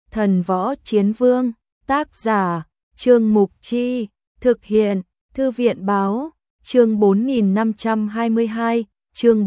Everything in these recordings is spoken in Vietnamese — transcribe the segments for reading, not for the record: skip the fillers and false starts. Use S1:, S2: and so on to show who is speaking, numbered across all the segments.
S1: Thần Võ Chiến Vương, tác giả, Trương Mục Chi, thực hiện, Thư viện Báo, chương 4522, chương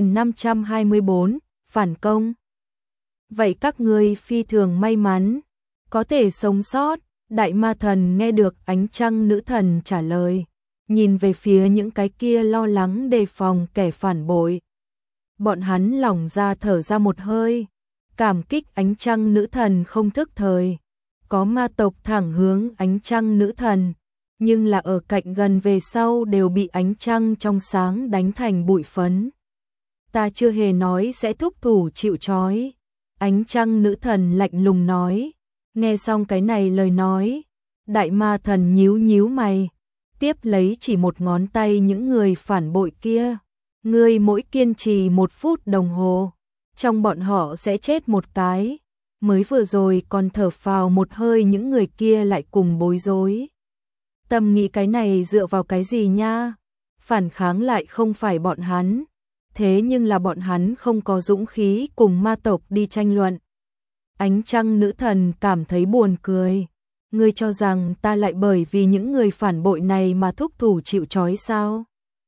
S1: 4524, phản công. Vậy các ngươi phi thường may mắn, có thể sống sót. Đại ma thần nghe được ánh trăng nữ thần trả lời, nhìn về phía những cái kia lo lắng đề phòng kẻ phản bội. Bọn hắn lỏng ra thở ra một hơi, cảm kích ánh trăng nữ thần không thức thời. Có ma tộc thẳng hướng ánh trăng nữ thần, nhưng là ở cạnh gần về sau đều bị ánh trăng trong sáng đánh thành bụi phấn. Ta chưa hề nói sẽ thúc thủ chịu trói. Ánh trăng nữ thần lạnh lùng nói. Nghe xong cái này lời nói, đại ma thần nhíu nhíu mày, tiếp lấy chỉ một ngón tay những người phản bội kia. Ngươi mỗi kiên trì 1 phút đồng hồ, trong bọn họ sẽ chết một cái. Mới vừa rồi còn thở phào một hơi những người kia lại cùng bối rối. Tâm nghĩ cái này dựa vào cái gì nha? Phản kháng lại không phải bọn hắn. Thế nhưng là bọn hắn không có dũng khí cùng ma tộc đi tranh luận. Ánh trăng nữ thần cảm thấy buồn cười. Ngươi cho rằng ta lại bởi vì những người phản bội này mà thúc thủ chịu trói sao?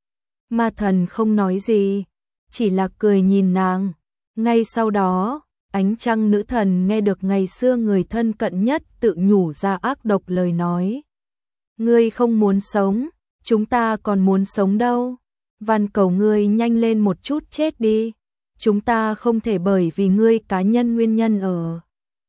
S1: Ma thần không nói gì, chỉ là cười nhìn nàng. Ngay sau đó, ánh trăng nữ thần nghe được ngày xưa người thân cận nhất tự nhủ ra ác độc lời nói. Ngươi không muốn sống, chúng ta còn muốn sống đâu. Van cầu ngươi nhanh lên một chút chết đi. Chúng ta không thể bởi vì ngươi cá nhân nguyên nhân ở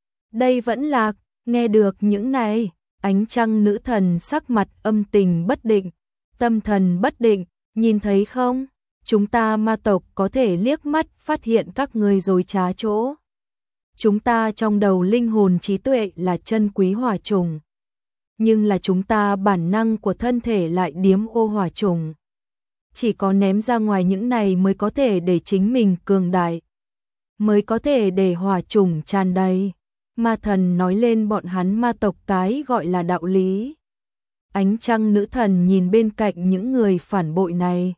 S1: đây vẫn lạc. Nghe được những này, ánh trăng nữ thần sắc mặt âm tình bất định, tâm thần bất định, nhìn thấy không? Chúng ta ma tộc có thể liếc mắt phát hiện các ngươi dối trá chỗ. Chúng ta trong đầu linh hồn trí tuệ là chân quý hỏa trùng, nhưng là chúng ta bản năng của thân thể lại điếm ô hỏa trùng. Chỉ có ném ra ngoài những này mới có thể để chính mình cường đại, mới có thể để hỏa trùng tràn đầy. Ma thần nói lên bọn hắn ma tộc cái gọi là đạo lý. Ánh trăng nữ thần nhìn bên cạnh những người phản bội này,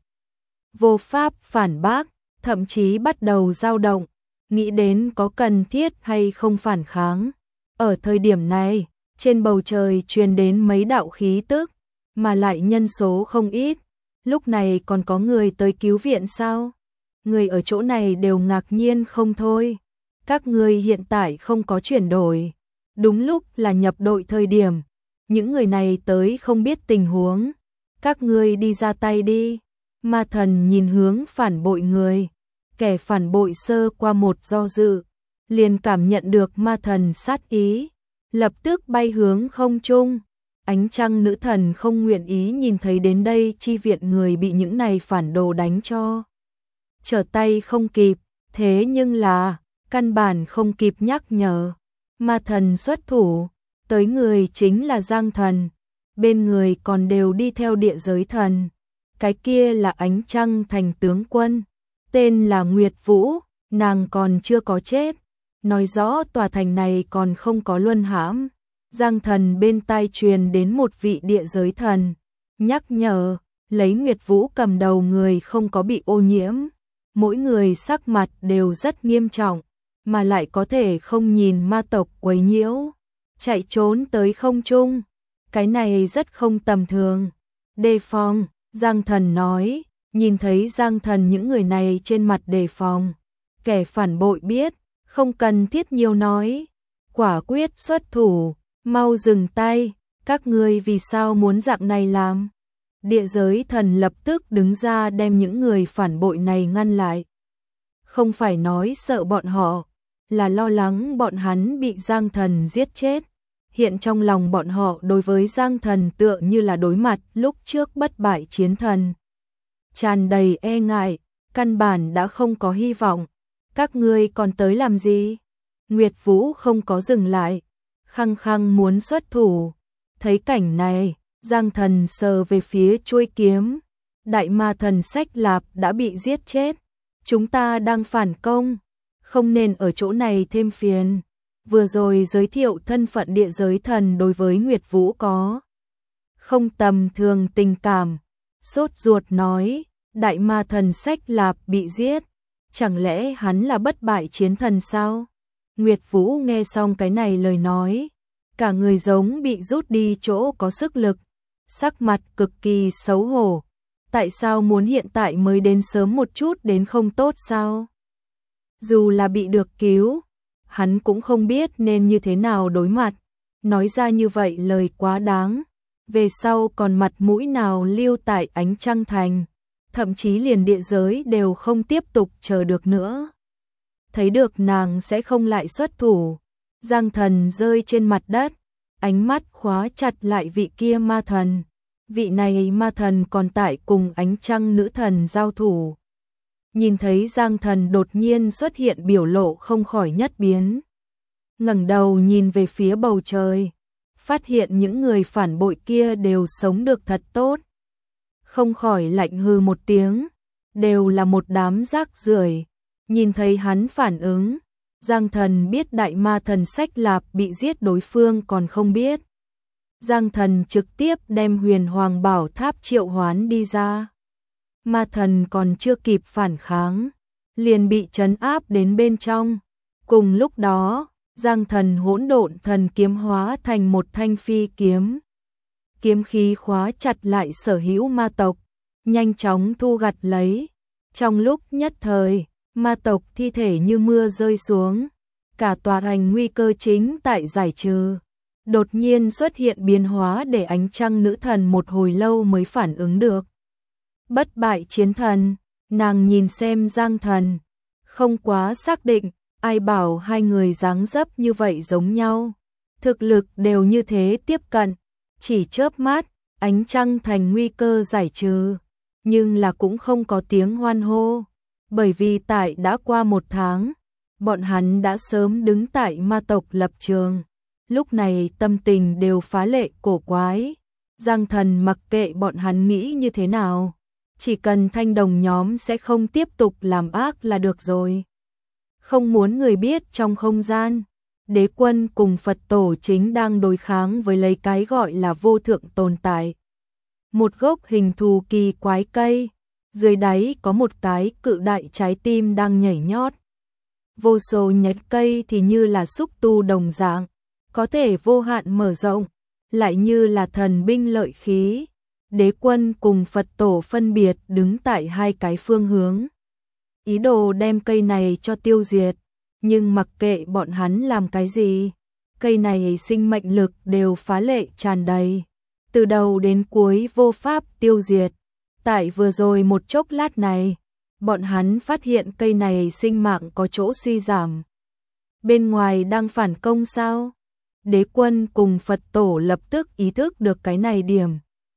S1: vô pháp phản bác, thậm chí bắt đầu dao động, nghĩ đến có cần thiết hay không phản kháng. Ở thời điểm này, trên bầu trời truyền đến mấy đạo khí tức, mà lại nhân số không ít. Lúc này còn có người tới cứu viện sao? Người ở chỗ này đều ngạc nhiên không thôi. Các ngươi hiện tại không có chuyển đổi, đúng lúc là nhập đội thời điểm. Những người này tới không biết tình huống, các ngươi đi ra tay đi. Ma thần nhìn hướng phản bội người, kẻ phản bội sơ qua một do dự, liền cảm nhận được ma thần sát ý, lập tức bay hướng không trung. Ánh trăng nữ thần không nguyện ý nhìn thấy đến đây chi viện người bị những này phản đồ đánh cho trở tay không kịp, thế nhưng là căn bản không kịp nhắc nhở. Ma thần xuất thủ, tới người chính là Giang Thần, bên người còn đều đi theo địa giới thần. Cái kia là ánh trăng thành tướng quân, tên là Nguyệt Vũ, nàng còn chưa có chết, nói rõ tòa thành này còn không có luân hãm. Giang Thần bên tai truyền đến một vị địa giới thần, nhắc nhở, lấy Nguyệt Vũ cầm đầu người không có bị ô nhiễm. Mỗi người sắc mặt đều rất nghiêm trọng, mà lại có thể không nhìn ma tộc quấy nhiễu, chạy trốn tới không trung. Cái này rất không tầm thường. Đề phòng, Giang Thần nói, nhìn thấy Giang Thần những người này trên mặt đề phòng. Kẻ phản bội biết, không cần thiết nhiều nói, quả quyết xuất thủ, mau dừng tay, các ngươi vì sao muốn dạng này làm? Địa giới thần lập tức đứng ra đem những người phản bội này ngăn lại. Không phải nói sợ bọn họ, là lo lắng bọn hắn bị Giang Thần giết chết. Hiện trong lòng bọn họ đối với Giang Thần tựa như là đối mặt lúc trước bất bại chiến thần, tràn đầy e ngại, căn bản đã không có hy vọng. Các ngươi còn tới làm gì? Nguyệt Vũ không có dừng lại, khăng khăng muốn xuất thủ. Thấy cảnh này, Giang Thần sờ về phía chuôi kiếm. Đại ma thần Sách Lạp đã bị giết chết. Chúng ta đang phản công, không nên ở chỗ này thêm phiền. Vừa rồi giới thiệu thân phận địa giới thần đối với Nguyệt Vũ có không tầm thường tình cảm. Sốt ruột nói, đại ma thần Sách Lạp bị giết, chẳng lẽ hắn là bất bại chiến thần sao? Nguyệt Vũ nghe xong cái này lời nói, cả người giống bị rút đi chỗ có sức lực, sắc mặt cực kỳ xấu hổ. Tại sao muốn hiện tại mới đến sớm một chút đến không tốt sao? Dù là bị được cứu, hắn cũng không biết nên như thế nào đối mặt. Nói ra như vậy lời quá đáng. Về sau còn mặt mũi nào lưu tại Ánh Trăng Thành, thậm chí liền địa giới đều không tiếp tục chờ được nữa. Thấy được nàng sẽ không lại xuất thủ, Giang Thần rơi trên mặt đất, ánh mắt khóa chặt lại vị kia ma thần. Vị này ma thần còn tại cùng Ánh Trăng nữ thần giao thủ. Nhìn thấy Giang Thần đột nhiên xuất hiện, biểu lộ không khỏi nhất biến. Ngẩng đầu nhìn về phía bầu trời, phát hiện những người phản bội kia đều sống được thật tốt. Không khỏi lạnh hừ một tiếng, đều là một đám rác rưởi. Nhìn thấy hắn phản ứng, Giang Thần biết đại ma thần Sách Lạp bị giết, đối phương còn không biết. Giang Thần trực tiếp đem Huyền Hoàng Bảo Tháp triệu hoán đi ra. Ma thần còn chưa kịp phản kháng, liền bị trấn áp đến bên trong. Cùng lúc đó, Giang Thần hỗn độn thần kiếm hóa thành một thanh phi kiếm. Kiếm khí khóa chặt lại sở hữu ma tộc, nhanh chóng thu gặt lấy. Trong lúc nhất thời, ma tộc thi thể như mưa rơi xuống, cả tòa thành nguy cơ chính tại giải trừ. Đột nhiên xuất hiện biến hóa để Ánh Trăng nữ thần một hồi lâu mới phản ứng được. Bất bại chiến thần, nàng nhìn xem Giang Thần, không quá xác định, ai bảo hai người dáng dấp như vậy giống nhau. Thực lực đều như thế tiếp cận, chỉ chớp mắt, Ánh Trăng thành nguy cơ giải trừ, nhưng là cũng không có tiếng hoan hô, bởi vì tại đã qua một tháng, bọn hắn đã sớm đứng tại ma tộc lập trường. Lúc này tâm tình đều phá lệ cổ quái. Giang Thần mặc kệ bọn hắn nghĩ như thế nào, chỉ cần thanh đồng nhóm sẽ không tiếp tục làm ác là được rồi. Không muốn người biết trong không gian, đế quân cùng Phật tổ chính đang đối kháng với lấy cái gọi là vô thượng tồn tại. Một gốc hình thù kỳ quái cây, dưới đáy có một cái cự đại trái tim đang nhảy nhót. Vô số nhánh cây thì như là xúc tu đồng dạng, có thể vô hạn mở rộng, lại như là thần binh lợi khí. Đế quân cùng Phật tổ phân biệt đứng tại hai cái phương hướng, ý đồ đem cây này cho tiêu diệt, nhưng mặc kệ bọn hắn làm cái gì, cây này sinh mệnh lực đều phá lệ tràn đầy, từ đầu đến cuối vô pháp tiêu diệt. Tại vừa rồi một chốc lát này, bọn hắn phát hiện cây này sinh mạng có chỗ suy giảm. Bên ngoài đang phản công sao? Đế quân cùng Phật tổ lập tức ý thức được cái này điểm.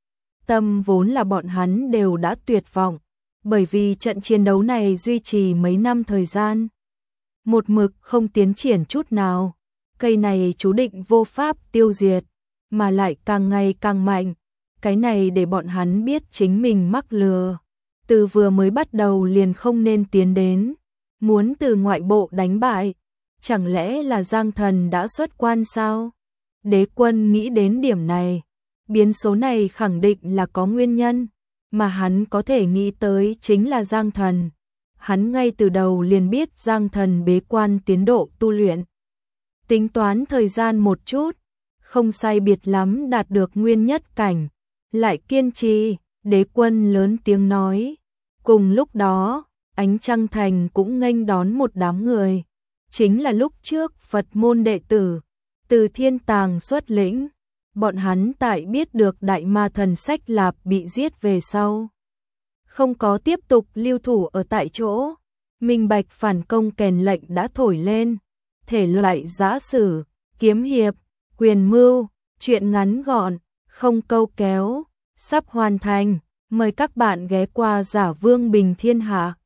S1: Tâm vốn là bọn hắn đều đã tuyệt vọng, bởi vì trận chiến đấu này duy trì mấy năm thời gian, một mực không tiến triển chút nào. Cây này chú định vô pháp tiêu diệt, mà lại càng ngày càng mạnh. Cái này để bọn hắn biết chính mình mắc lừa. Từ vừa mới bắt đầu liền không nên tiến đến, muốn từ ngoại bộ đánh bại. Chẳng lẽ là Giang Thần đã xuất quan sao? Đế quân nghĩ đến điểm này. Biến số này khẳng định là có nguyên nhân, mà hắn có thể nghĩ tới chính là Giang Thần. Hắn ngay từ đầu liền biết Giang Thần bế quan tiến độ tu luyện. Tính toán thời gian một chút, không sai biệt lắm đạt được nguyên nhất cảnh. Lại kiên trì, đế quân lớn tiếng nói. Cùng lúc đó, Ánh Trăng Thành cũng nghênh đón một đám người. Chính là lúc trước Phật môn đệ tử, từ thiên tàng xuất lĩnh. Bọn hắn tại biết được đại ma thần Sách Lạp bị giết về sau, không có tiếp tục lưu thủ ở tại chỗ. Minh bạch phản công kèn lệnh đã thổi lên. Thể loại giã sử, kiếm hiệp, quyền mưu, truyện ngắn gọn, không câu kéo, sắp hoàn thành. Mời các bạn ghé qua Giả Vương Bình Thiên Hạ.